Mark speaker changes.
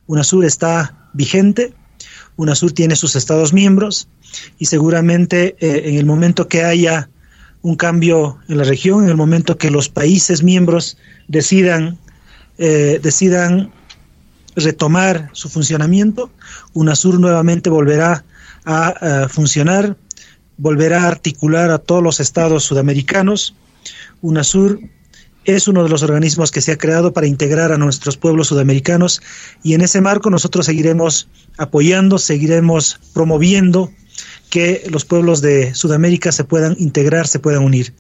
Speaker 1: UNASUR está vigente, UNASUR tiene sus estados miembros y seguramente en el momento que haya un cambio en la región, en el momento que los países miembros decidan retomar su funcionamiento, UNASUR nuevamente volverá a funcionar, volverá a articular a todos los estados sudamericanos. UNASUR es uno de los organismos que se ha creado para integrar a nuestros pueblos sudamericanos y en ese marco nosotros seguiremos apoyando, seguiremos promoviendo que los pueblos de Sudamérica se puedan integrar, se puedan unir.